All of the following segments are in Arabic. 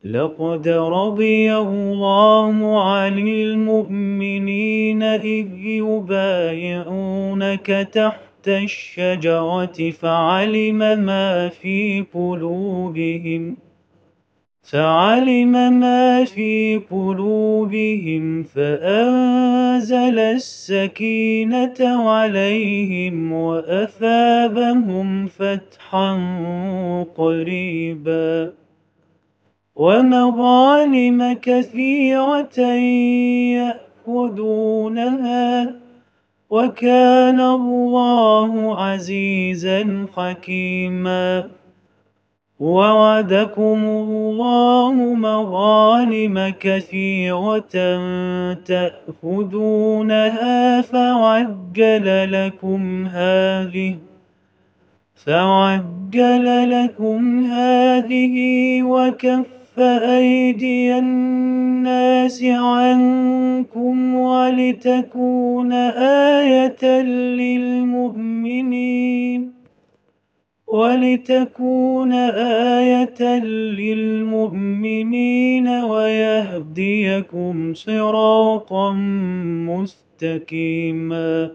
لقد رضي الله عن المؤمنين إذ يبايعونك تحت الشجرة فعلم ما في قلوبهم فأنزل السكينة عليهم وأثابهم فتحا قريبا ومغانم كثيرة يأخذونها وكان الله عزيزا حكيما. ووعدكم الله مغانم كثيرة تأخذونها فعجل لكم هذه وكف أيدي الناس عنكم ولتكون آية للمؤمنين ويهديكم صراطا مستقيما.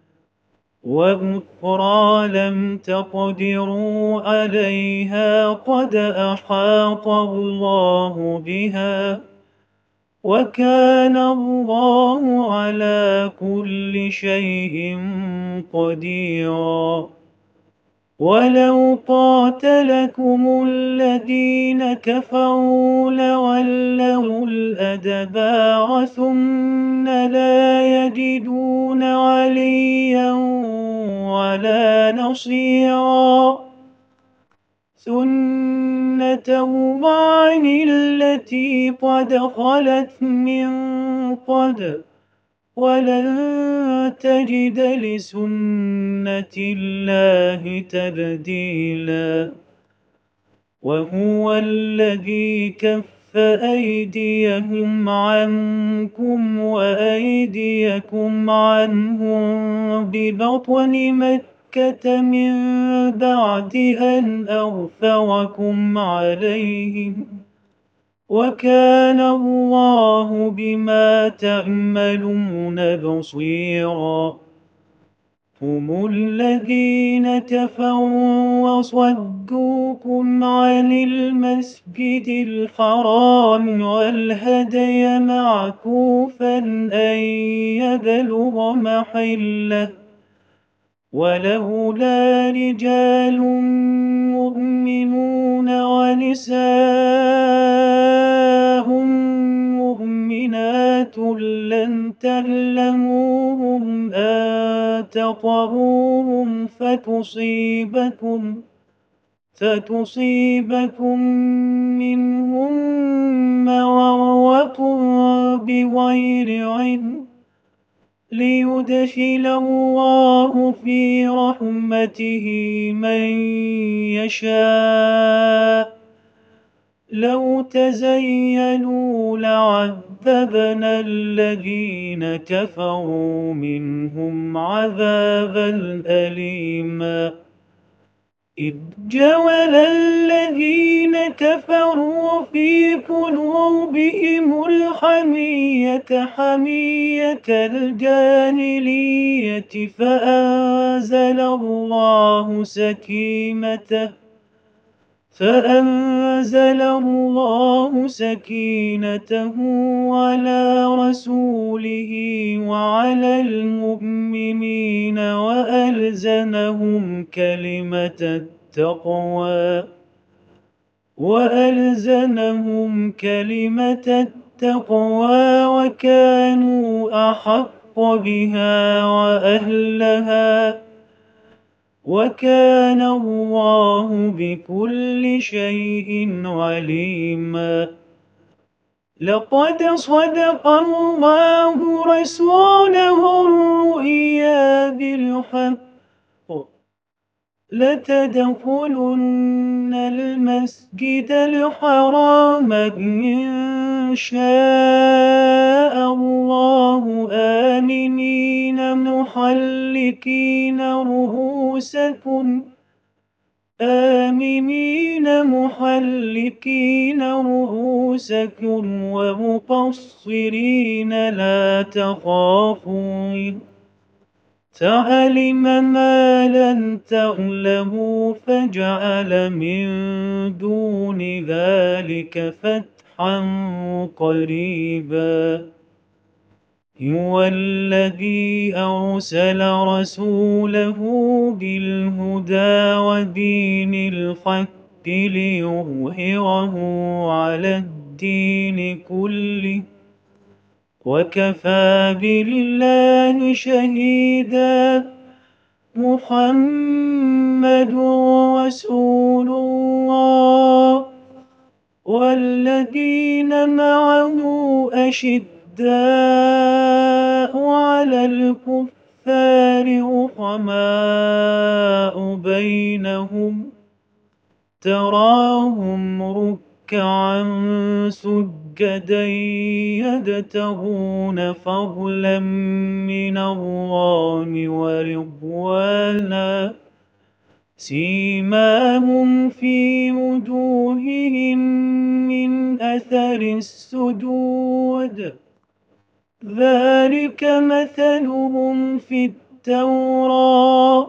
وأخرى لم تقدروا عليها قد أحاط الله بها وكان الله على كل شيء قديرا. ولو قاتلكم الذين كفروا لولوا الأدبار ثم لا يجدون وليا ولا نصيرا. سنة الله التي قد خلت من قبل ولن تجد لسنة الله تبديلا. وهو الذي كف أيديهم عنكم وأيديكم عنهم ببطن مكة من بعد أن أغفركم عليهم وكان الله بما تعملون بصيرا. هم الذين كفروا وصدوكم عن المسجد الحرام والهدي معكوفا أن يبلغ محله ولولا رجال مؤمنون ونساء مؤمنات لم تعلموهم أن تطهروهم فتصيبكم منهم معرة بغير علم ليدخل الله في رحمته من يشاء. لو تزيلوا لعذبنا الذين كفروا منهم عذابا أليما. إذ جعل الذين كفروا في قلوبهم الحمية حمية الجاهلية فأنزل الله سكينته على رسوله وعلى المؤمنين وألزمهم كلمة التقوى وكانوا أحق بها وأهلها وكان الله بكل شيء عليما. لقد صدق الله رسوله الرؤيا بالحق لتدخلن المسجد الحرام إن شاء الله آمنين محلقين رؤوسكم آمنين محلقين رؤوسكم ومقصرين لا تخافون فعلم ما لم تعلموا فجعل من دون ذلك فتحا قريبا هو الذي أرسل رسوله بالهدى ودين الحق ليظهره على الدين كله وكفى بالله شهيدا محمد رسول الله والذين معه أشداء على الكفار رحماء بينهم تراهم ركعا سجدا يبتغون فضلا من الله ورضوانا سيماهم في وجوههم من أثر السجود ذلك مثلهم في التوراة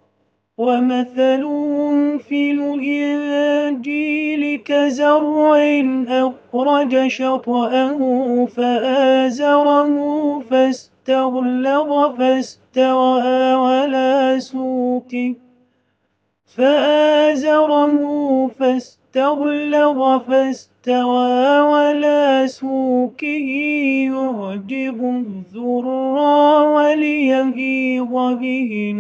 ومثلهم في الإنجيل كزرع أخرج شطأه فآزره فاستغلظ فاستوى على سوقه يعجب الزراع وليغيظ بهم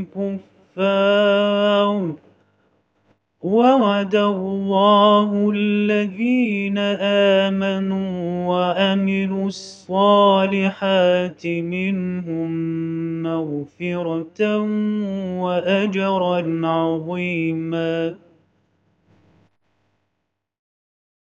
الكفار وعد الله الذين آمنوا وعملوا الصالحات منهم مغفرة وأجرا عظيما